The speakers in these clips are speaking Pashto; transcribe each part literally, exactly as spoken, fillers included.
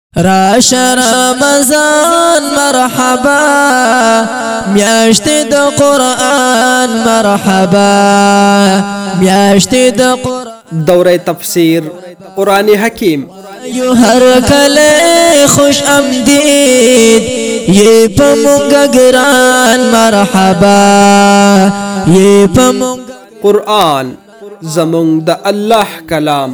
راش رمضان مرحبا میاشت د قرآن مرحبا میاشت د قرآن دوره تفسیر قرآن حکیم یو هر کله خوش آمدید یہ پمونگا گران مرحبا یہ پمونگا قرآن زمون د الله کلام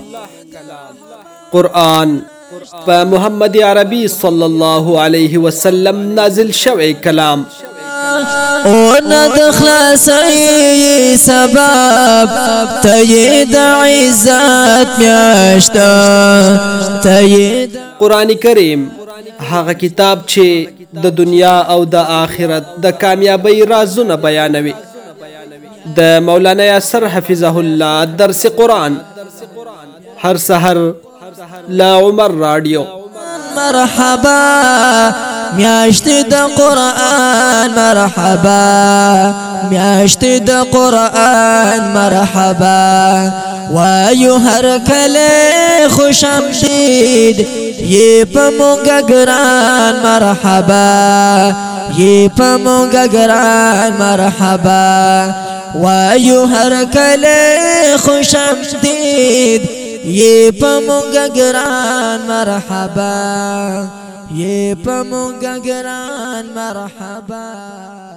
قرآن په محمد عربي صلی الله علیه وسلم نازل شوی کلام او ند خلاصي سبب تيد عزت میاشتا تيد قرآن کریم هغه کتاب چې د دنیا او د آخرت د کامیابی رازونه بیانوي د مولانا یاسر حفظه الله درس قرآن هر سحر لا عمر رادیو مرحبا میاشت د قرآن مرحبا میاشت د قرآن مرحبا وایو هر کله خوش آمدید یہ پمونگا گران مرحبا یہ پمونگا گران مرحبا وایو هر کله خوش آمدید یہ پمونگا گران مرحبا یہ پمونگا گران مرحبا